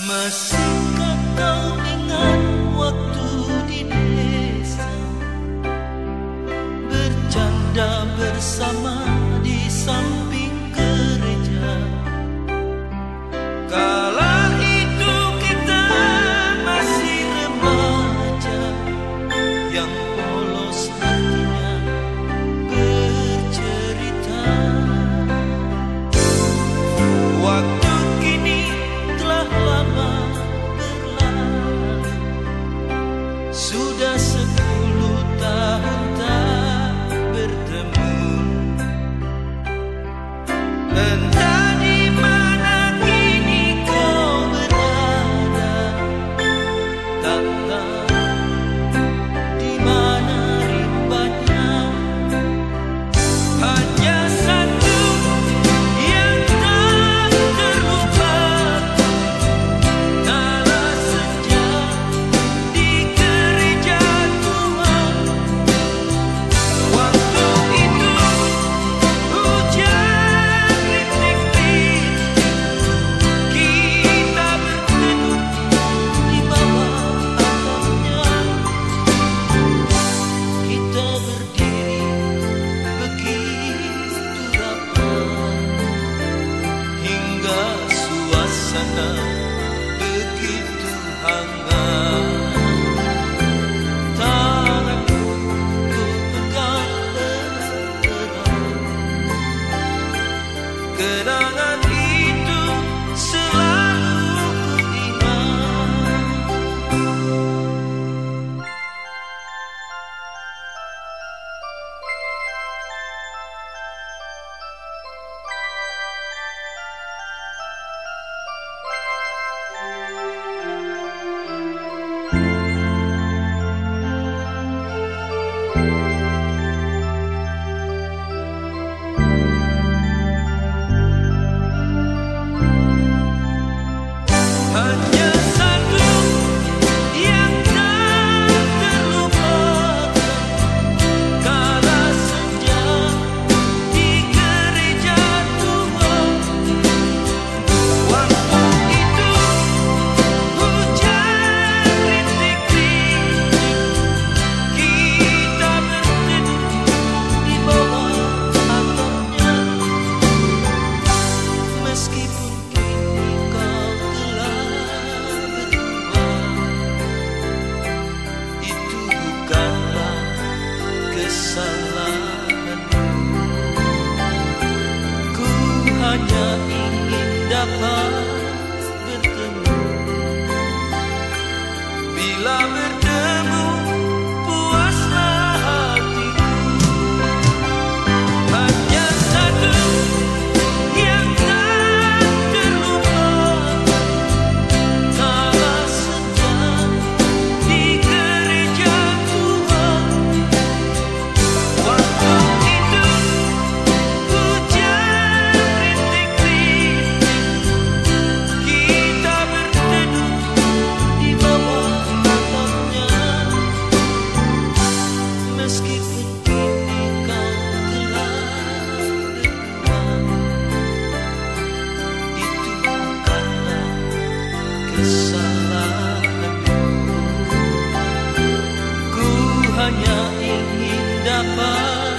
Masihkah kau ingat waktu di desa, bercanda bersama di samping gereja? Kala itu kita masih remaja, yang polos hatinya bercerita. Waktu kini telah lama berlalu, sudah 10 tahun tak bertemu. Entah di mana kini kau berada, tak tahu di mana rimbanya. Hanya satu yang tak terlupakan, kala senja di gereja tua. Waktu itu hujan rintik-rintik, kita berteduh di bawah atapnya. Kita berdiri begitu rapat, hingga suasana begitu hangat. Tanganku ku pegang erat, kenangan itu selalu ku ingat. Hanya satu yang tak terlupakan, kala senja di gereja tua. Waktu itu hujan rintik-rintik, kita berteduh di bawah atapnya. Meskipun kini kau telah berubah, itu bukanlah kesalahanmu. Ku hanya ingin dapat bertemu. Bila bertemu, puaslah hatiku. Hanya satu yang tak terlupakan, kala senja di gereja tua. Waktu itu hujan rintik-rintik, kita berteduh di bawah atapnya. Meskipun kini kau telah berubah, itu bukanlah kesalahanmu. Ku hanya ingin dapat